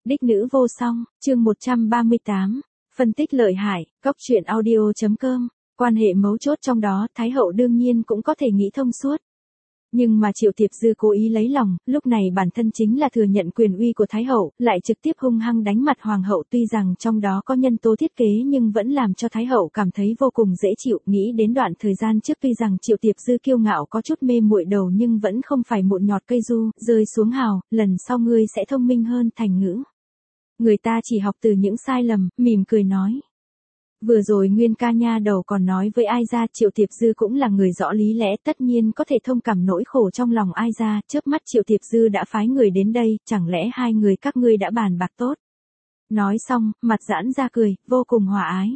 Đích nữ vô song, chương 138, phân tích lợi hại, Cóc truyện audio.com, quan hệ mấu chốt trong đó, Thái hậu đương nhiên cũng có thể nghĩ thông suốt. Nhưng mà Triệu Tiệp Dư cố ý lấy lòng, lúc này bản thân chính là thừa nhận quyền uy của Thái hậu, lại trực tiếp hung hăng đánh mặt Hoàng hậu, tuy rằng trong đó có nhân tố thiết kế nhưng vẫn làm cho Thái hậu cảm thấy vô cùng dễ chịu. Nghĩ đến đoạn thời gian trước tuy rằng Triệu Tiệp Dư kiêu ngạo có chút mê muội đầu nhưng vẫn không phải mụn nhọt cây du, rơi xuống hào, lần sau ngươi sẽ thông minh hơn. Thành ngữ, người ta chỉ học từ những sai lầm, mỉm cười nói. Vừa rồi Nguyên ca nha đầu còn nói với ai ra, Triệu Tiệp Dư cũng là người rõ lý lẽ, tất nhiên có thể thông cảm nỗi khổ trong lòng ai ra. Chớp mắt Triệu Tiệp Dư đã phái người đến đây, chẳng lẽ hai người các ngươi đã bàn bạc tốt? Nói xong, mặt giãn ra cười, vô cùng hòa ái.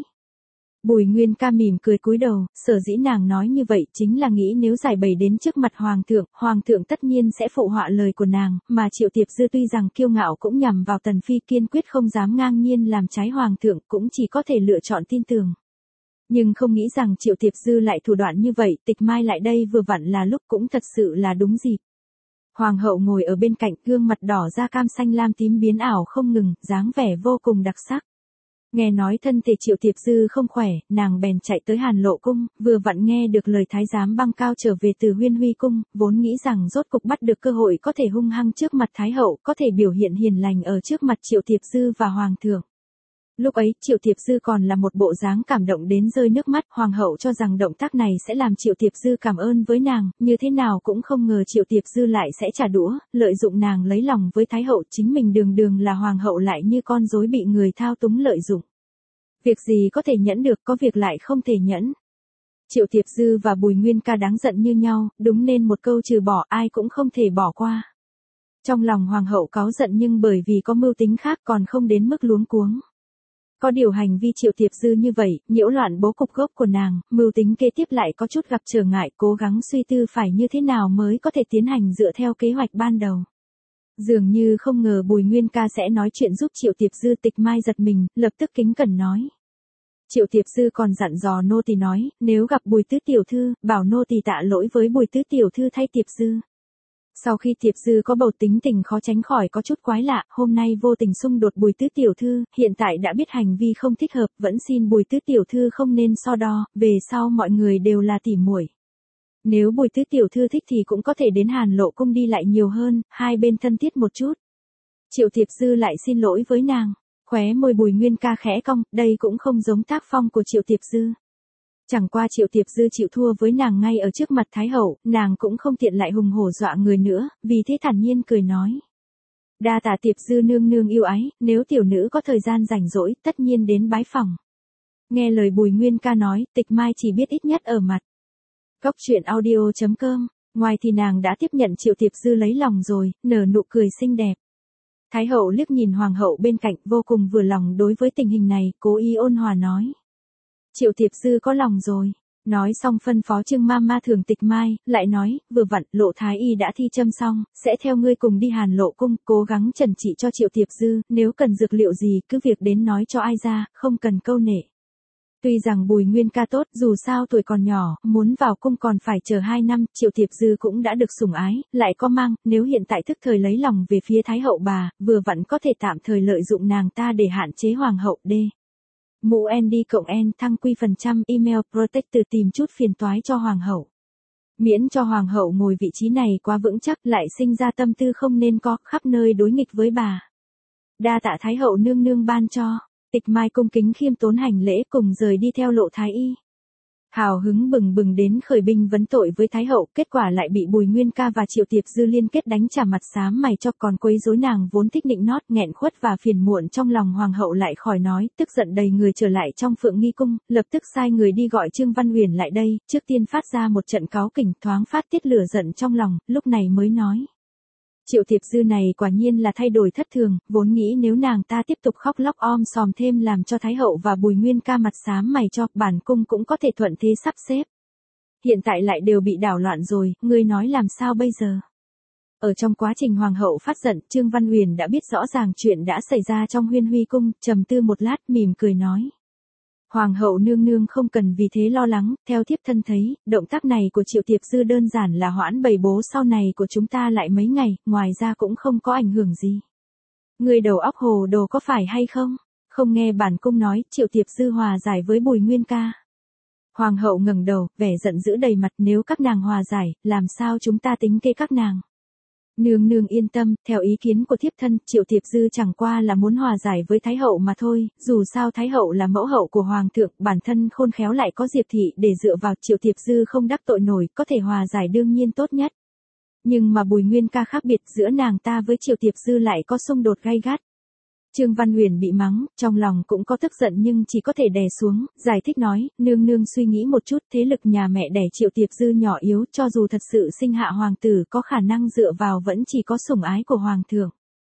Bùi Nguyên ca mỉm cười cúi đầu, sở dĩ nàng nói như vậy chính là nghĩ nếu giải bày đến trước mặt Hoàng thượng tất nhiên sẽ phụ họa lời của nàng, mà Triệu Tiệp Dư tuy rằng kiêu ngạo cũng nhằm vào Tần Phi, kiên quyết không dám ngang nhiên làm trái Hoàng thượng, cũng chỉ có thể lựa chọn tin tưởng. Nhưng không nghĩ rằng Triệu Tiệp Dư lại thủ đoạn như vậy, Tịch Mai lại đây vừa vặn là lúc, cũng thật sự là đúng dịp. Hoàng hậu ngồi ở bên cạnh, gương mặt đỏ da cam xanh lam tím biến ảo không ngừng, dáng vẻ vô cùng đặc sắc. Nghe nói thân thể Triệu Tiệp Dư không khỏe, nàng bèn chạy tới Hàn Lộ cung, vừa vặn nghe được lời thái giám Băng Cao trở về từ Huyên Huy cung, vốn nghĩ rằng rốt cục bắt được cơ hội có thể hung hăng trước mặt Thái hậu, có thể biểu hiện hiền lành ở trước mặt Triệu Tiệp Dư và Hoàng thượng. Lúc ấy, Triệu Tiệp Dư còn là một bộ dáng cảm động đến rơi nước mắt, Hoàng hậu cho rằng động tác này sẽ làm Triệu Tiệp Dư cảm ơn với nàng, như thế nào cũng không ngờ Triệu Tiệp Dư lại sẽ trả đũa, lợi dụng nàng lấy lòng với Thái hậu, chính mình đường đường là Hoàng hậu lại như con rối bị người thao túng lợi dụng. Việc gì có thể nhẫn được, có việc lại không thể nhẫn. Triệu Tiệp Dư và Bùi Nguyên ca đáng giận như nhau, đúng nên một câu trừ bỏ ai cũng không thể bỏ qua. Trong lòng Hoàng hậu cáu giận nhưng bởi vì có mưu tính khác còn không đến mức luống cuống. Có điều hành vi Triệu Tiệp Dư như vậy, nhiễu loạn bố cục gốc của nàng, mưu tính kế tiếp lại có chút gặp trở ngại, cố gắng suy tư phải như thế nào mới có thể tiến hành dựa theo kế hoạch ban đầu. Dường như không ngờ Bùi Nguyên ca sẽ nói chuyện giúp Triệu Tiệp Dư. Tịch Mai giật mình, lập tức kính cẩn nói. Triệu Tiệp Dư còn dặn dò nô tỳ nói, nếu gặp Bùi tứ tiểu thư, bảo nô tỳ tạ lỗi với Bùi tứ tiểu thư thay Tiệp Dư. Sau khi Tiệp Dư có bầu tính tình khó tránh khỏi có chút quái lạ, hôm nay vô tình xung đột Bùi tứ tiểu thư, hiện tại đã biết hành vi không thích hợp, vẫn xin Bùi tứ tiểu thư không nên so đo, về sau mọi người đều là tỉ muội. Nếu Bùi tứ tiểu thư thích thì cũng có thể đến Hàn Lộ cung đi lại nhiều hơn, hai bên thân thiết một chút. Triệu Tiệp Dư lại xin lỗi với nàng, khóe môi Bùi Nguyên ca khẽ cong, đây cũng không giống tác phong của Triệu Tiệp Dư. Chẳng qua Triệu Tiệp Dư chịu thua với nàng ngay ở trước mặt Thái hậu, nàng cũng không tiện lại hùng hổ dọa người nữa, vì thế thản nhiên cười nói. Đa tạ Tiệp Dư nương nương yêu ái, nếu tiểu nữ có thời gian rảnh rỗi, tất nhiên đến bái phòng. Nghe lời Bùi Nguyên ca nói, Tịch Mai chỉ biết ít nhất ở mặt. Cóc truyện audio.com, ngoài thì nàng đã tiếp nhận Triệu Tiệp Dư lấy lòng rồi, nở nụ cười xinh đẹp. Thái hậu liếc nhìn Hoàng hậu bên cạnh, vô cùng vừa lòng đối với tình hình này, cố ý ôn hòa nói. Triệu Tiệp Dư có lòng rồi. Nói xong phân phó Trương Mama thưởng Tịch Mai, lại nói, vừa vặn, Lộ Thái y đã thi châm xong, sẽ theo ngươi cùng đi Hàn Lộ cung, cố gắng trần trị cho Triệu Tiệp Dư, nếu cần dược liệu gì cứ việc đến nói cho ai ra, không cần câu nệ. Tuy rằng Bùi Nguyên ca tốt, dù sao tuổi còn nhỏ, muốn vào cung còn phải chờ 2 năm, Triệu Tiệp Dư cũng đã được sủng ái, lại có mang, nếu hiện tại thức thời lấy lòng về phía Thái hậu bà, vừa vặn có thể tạm thời lợi dụng nàng ta để hạn chế Hoàng hậu D. Mũ ND cộng N thăng quy % email protector tìm chút phiền toái cho Hoàng hậu. Miễn cho Hoàng hậu ngồi vị trí này quá vững chắc lại sinh ra tâm tư không nên có, khắp nơi đối nghịch với bà. Đa tạ Thái hậu nương nương ban cho. Tịch Mai cung kính khiêm tốn hành lễ cùng rời đi theo Lộ Thái y. Hào hứng bừng bừng đến khởi binh vấn tội với Thái hậu, kết quả lại bị Bùi Nguyên ca và Triệu Tiệp Dư liên kết đánh trả mặt xám mày cho, còn quấy rối nàng vốn thích nịnh nót, nghẹn khuất và phiền muộn trong lòng. Hoàng hậu lại khỏi nói, tức giận đầy người trở lại trong Phượng Nghi cung, lập tức sai người đi gọi Trương Văn Uyển lại đây, trước tiên phát ra một trận cáu kỉnh, thoáng phát tiết lửa giận trong lòng, lúc này mới nói. Triệu Tiệp Dư này quả nhiên là thay đổi thất thường, vốn nghĩ nếu nàng ta tiếp tục khóc lóc om sòm thêm làm cho Thái hậu và Bùi Nguyên ca mặt xám mày cho, bản cung cũng có thể thuận thế sắp xếp. Hiện tại lại đều bị đảo loạn rồi, ngươi nói làm sao bây giờ? Ở trong quá trình Hoàng hậu phát giận, Trương Văn Uyển đã biết rõ ràng chuyện đã xảy ra trong Huyên Huy cung, trầm tư một lát, mỉm cười nói. Hoàng hậu nương nương không cần vì thế lo lắng, theo thiếp thân thấy, động tác này của Triệu Tiệp Dư đơn giản là hoãn bày bố sau này của chúng ta lại mấy ngày, ngoài ra cũng không có ảnh hưởng gì. Người đầu óc hồ đồ có phải hay không? Không nghe bản cung nói, Triệu Tiệp Dư hòa giải với Bùi Nguyên Ca. Hoàng hậu ngẩng đầu, vẻ giận dữ đầy mặt, nếu các nàng hòa giải, làm sao chúng ta tính kế các nàng? Nương nương yên tâm, theo ý kiến của thiếp thân, Triệu Tiệp Dư chẳng qua là muốn hòa giải với Thái hậu mà thôi, dù sao Thái hậu là mẫu hậu của Hoàng thượng, bản thân khôn khéo lại có Diệp thị để dựa vào, Triệu Tiệp Dư không đắc tội nổi, có thể hòa giải đương nhiên tốt nhất. Nhưng mà Bùi Nguyên Ca khác biệt, giữa nàng ta với Triệu Tiệp Dư lại có xung đột gay gắt. Trương Văn Huyền bị mắng, trong lòng cũng có tức giận nhưng chỉ có thể đè xuống, giải thích nói, nương nương suy nghĩ một chút, thế lực nhà mẹ đẻ Triệu Tiệp Dư nhỏ yếu, cho dù thật sự sinh hạ hoàng tử có khả năng dựa vào vẫn chỉ có sủng ái của hoàng thượng.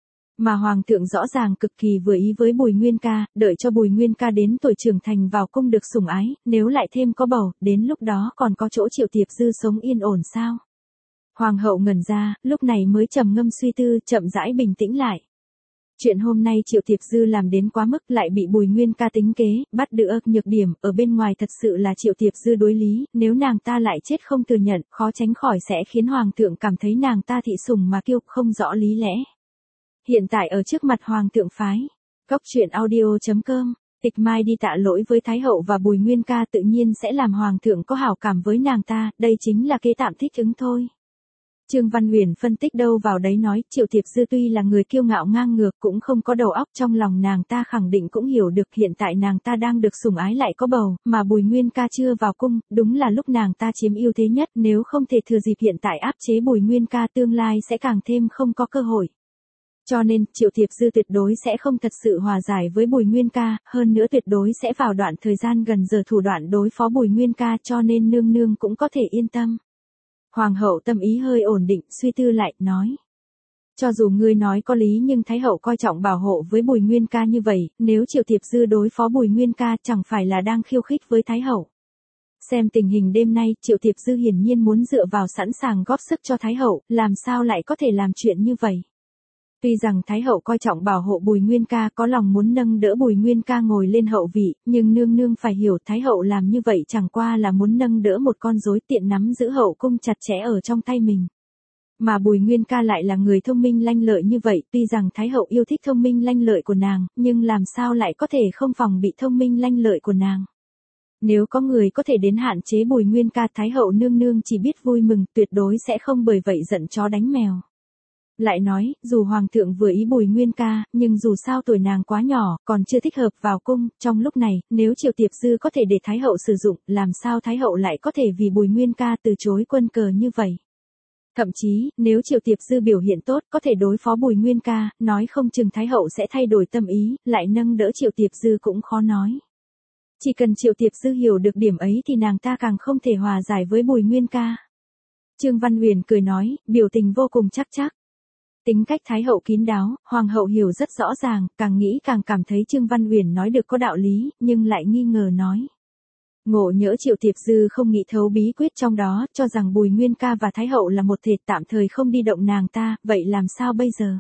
Mà hoàng thượng rõ ràng cực kỳ vừa ý với Bùi Nguyên Ca, đợi cho Bùi Nguyên Ca đến tuổi trưởng thành vào cung được sủng ái, nếu lại thêm có bầu, đến lúc đó còn có chỗ Triệu Tiệp Dư sống yên ổn sao? Hoàng hậu ngẩn ra, lúc này mới trầm ngâm suy tư, chậm rãi bình tĩnh lại. Chuyện hôm nay Triệu Tiệp Dư làm đến quá mức, lại bị Bùi Nguyên Ca tính kế, bắt được nhược điểm, ở bên ngoài thật sự là Triệu Tiệp Dư đối lý, nếu nàng ta lại chết không thừa nhận, khó tránh khỏi sẽ khiến hoàng thượng cảm thấy nàng ta thị sủng mà kiêu, không rõ lý lẽ. Hiện tại ở trước mặt hoàng thượng phái. Cóc truyện audio.com, Tịch Mai đi tạ lỗi với Thái hậu và Bùi Nguyên Ca tự nhiên sẽ làm hoàng thượng có hảo cảm với nàng ta, đây chính là kế tạm thích ứng thôi. Trương Văn Huyền phân tích đâu vào đấy nói, Triệu Tiệp Dư tuy là người kiêu ngạo ngang ngược cũng không có đầu óc, trong lòng nàng ta khẳng định cũng hiểu được hiện tại nàng ta đang được sủng ái lại có bầu, mà Bùi Nguyên Ca chưa vào cung, đúng là lúc nàng ta chiếm ưu thế nhất, nếu không thể thừa dịp hiện tại áp chế Bùi Nguyên Ca tương lai sẽ càng thêm không có cơ hội. Cho nên, Triệu Tiệp Dư tuyệt đối sẽ không thật sự hòa giải với Bùi Nguyên Ca, hơn nữa tuyệt đối sẽ vào đoạn thời gian gần giờ thủ đoạn đối phó Bùi Nguyên Ca, cho nên nương nương cũng có thể yên tâm. Hoàng hậu tâm ý hơi ổn định, suy tư lại, nói. Cho dù ngươi nói có lý nhưng Thái hậu coi trọng bảo hộ với Bùi Nguyên Ca như vậy, nếu Triệu Tiệp Dư đối phó Bùi Nguyên Ca chẳng phải là đang khiêu khích với Thái hậu. Xem tình hình đêm nay, Triệu Tiệp Dư hiển nhiên muốn dựa vào sẵn sàng góp sức cho Thái hậu, làm sao lại có thể làm chuyện như vậy. Tuy rằng Thái hậu coi trọng bảo hộ Bùi Nguyên Ca, có lòng muốn nâng đỡ Bùi Nguyên Ca ngồi lên hậu vị, nhưng nương nương phải hiểu Thái hậu làm như vậy chẳng qua là muốn nâng đỡ một con rối, tiện nắm giữ hậu cung chặt chẽ ở trong tay mình. Mà Bùi Nguyên Ca lại là người thông minh lanh lợi như vậy, tuy rằng Thái hậu yêu thích thông minh lanh lợi của nàng, nhưng làm sao lại có thể không phòng bị thông minh lanh lợi của nàng. Nếu có người có thể đến hạn chế Bùi Nguyên Ca, Thái hậu nương nương chỉ biết vui mừng, tuyệt đối sẽ không bởi vậy giận chó đánh mèo. Lại nói, dù hoàng thượng vừa ý Bùi Nguyên Ca, nhưng dù sao tuổi nàng quá nhỏ, còn chưa thích hợp vào cung, trong lúc này, nếu Triệu Tiệp Dư có thể để Thái hậu sử dụng, làm sao Thái hậu lại có thể vì Bùi Nguyên Ca từ chối quân cờ như vậy. Thậm chí, nếu Triệu Tiệp Dư biểu hiện tốt, có thể đối phó Bùi Nguyên Ca, nói không chừng Thái hậu sẽ thay đổi tâm ý, lại nâng đỡ Triệu Tiệp Dư cũng khó nói. Chỉ cần Triệu Tiệp Dư hiểu được điểm ấy thì nàng ta càng không thể hòa giải với Bùi Nguyên Ca. Trương Văn Huyền cười nói, biểu tình vô cùng chắc chắc. Tính cách Thái hậu kín đáo, hoàng hậu hiểu rất rõ ràng, càng nghĩ càng cảm thấy Trương Văn Huyền nói được có đạo lý, nhưng lại nghi ngờ nói. Ngộ nhỡ Triệu Tiệp Dư không nghĩ thấu bí quyết trong đó, cho rằng Bùi Nguyên Ca và Thái hậu là một thể, tạm thời không đi động nàng ta, vậy làm sao bây giờ?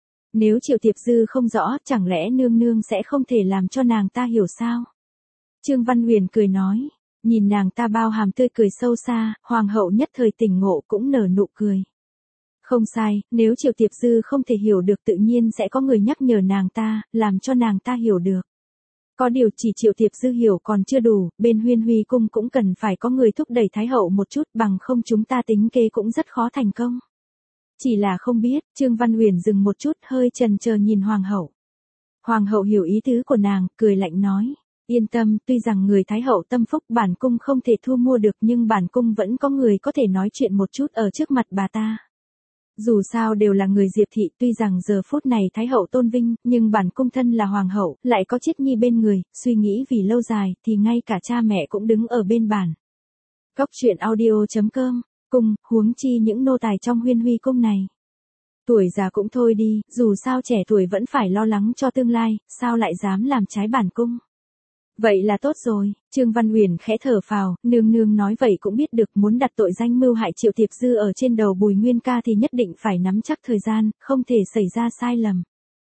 Nếu Triệu Tiệp Dư không rõ, chẳng lẽ nương nương sẽ không thể làm cho nàng ta hiểu sao? Trương Văn Huyền cười nói, nhìn nàng ta bao hàm tươi cười sâu xa, hoàng hậu nhất thời tỉnh ngộ cũng nở nụ cười. Không sai, nếu Triệu Tiệp Dư không thể hiểu được tự nhiên sẽ có người nhắc nhở nàng ta, làm cho nàng ta hiểu được. Có điều chỉ Triệu Tiệp Dư hiểu còn chưa đủ, bên Huyên Huy cung cũng cần phải có người thúc đẩy Thái hậu một chút, bằng không chúng ta tính kế cũng rất khó thành công. Chỉ là không biết, Trương Văn Huyền dừng một chút, hơi chần chờ nhìn hoàng hậu. Hoàng hậu hiểu ý tứ của nàng, cười lạnh nói. Yên tâm, tuy rằng người Thái hậu tâm phúc bản cung không thể thu mua được nhưng bản cung vẫn có người có thể nói chuyện một chút ở trước mặt bà ta. Dù sao đều là người Diệp thị, tuy rằng giờ phút này Thái hậu tôn vinh, nhưng bản cung thân là hoàng hậu, lại có Chiết Nhi bên người, suy nghĩ vì lâu dài, thì ngay cả cha mẹ cũng đứng ở bên bản. Cóc truyện audio.com, cung, huống chi những nô tài trong Huyên Huy cung này. Tuổi già cũng thôi đi, dù sao trẻ tuổi vẫn phải lo lắng cho tương lai, sao lại dám làm trái bản cung. Vậy là tốt rồi, Trương Văn Huyền khẽ thở phào, nương nương nói vậy cũng biết được, muốn đặt tội danh mưu hại Triệu Tiệp Dư ở trên đầu Bùi Nguyên Ca thì nhất định phải nắm chắc thời gian, không thể xảy ra sai lầm.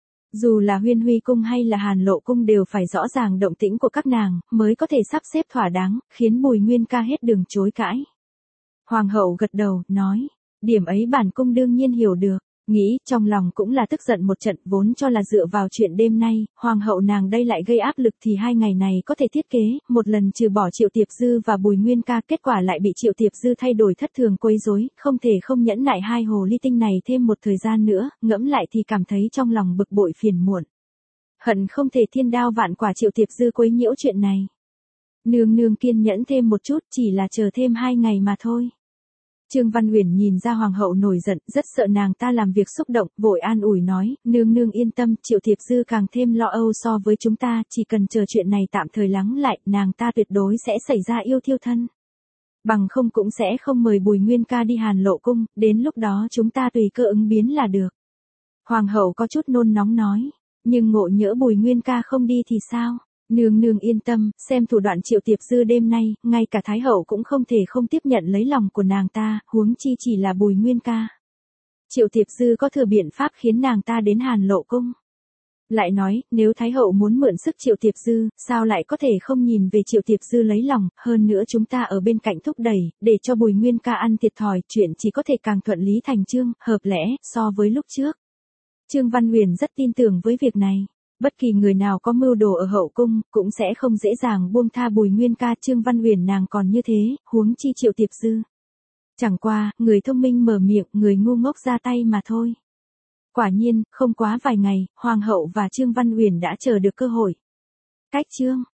Dù là Huyên Huy cung hay là Hàn Lộ cung đều phải rõ ràng động tĩnh của các nàng, mới có thể sắp xếp thỏa đáng, khiến Bùi Nguyên Ca hết đường chối cãi. Hoàng hậu gật đầu, nói, điểm ấy bản cung đương nhiên hiểu được. Nghĩ trong lòng cũng là tức giận một trận, vốn cho là dựa vào chuyện đêm nay, hoàng hậu nàng đây lại gây áp lực thì 2 ngày này có thể thiết kế, một lần trừ bỏ Triệu Tiệp Dư và Bùi Nguyên Ca, kết quả lại bị Triệu Tiệp Dư thay đổi thất thường quấy rối, không thể không nhẫn nại hai hồ ly tinh này thêm một thời gian nữa, ngẫm lại thì cảm thấy trong lòng bực bội phiền muộn. Hận không thể thiên đao vạn quả Triệu Tiệp Dư quấy nhiễu chuyện này. Nương nương kiên nhẫn thêm một chút, chỉ là chờ thêm 2 ngày mà thôi. Trương Văn Uyển nhìn ra hoàng hậu nổi giận, rất sợ nàng ta làm việc xúc động, vội an ủi nói, nương nương yên tâm, Triệu Tiệp Dư càng thêm lo âu so với chúng ta, chỉ cần chờ chuyện này tạm thời lắng lại, nàng ta tuyệt đối sẽ xảy ra yêu thiêu thân. Bằng không cũng sẽ không mời Bùi Nguyên Ca đi Hàn Lộ cung, đến lúc đó chúng ta tùy cơ ứng biến là được. Hoàng hậu có chút nôn nóng nói, nhưng ngộ nhỡ Bùi Nguyên Ca không đi thì sao? Nương nương yên tâm, xem thủ đoạn Triệu Tiệp Dư đêm nay, ngay cả Thái hậu cũng không thể không tiếp nhận lấy lòng của nàng ta, huống chi chỉ là Bùi Nguyên Ca. Triệu Tiệp Dư có thừa biện pháp khiến nàng ta đến Hàn Lộ cung. Lại nói, nếu Thái hậu muốn mượn sức Triệu Tiệp Dư, sao lại có thể không nhìn về Triệu Tiệp Dư lấy lòng, hơn nữa chúng ta ở bên cạnh thúc đẩy, để cho Bùi Nguyên Ca ăn thiệt thòi, chuyện chỉ có thể càng thuận lý thành chương, hợp lẽ, so với lúc trước. Trương Văn Uyển rất tin tưởng với việc này. Bất kỳ người nào có mưu đồ ở hậu cung, cũng sẽ không dễ dàng buông tha Bùi Nguyên Ca. Trương Văn Uyển nàng còn như thế, huống chi Triệu Tiệp Dư. Chẳng qua, người thông minh mở miệng, người ngu ngốc ra tay mà thôi. Quả nhiên, không quá vài ngày, Hoàng hậu và Trương Văn Uyển đã chờ được cơ hội. Cách chương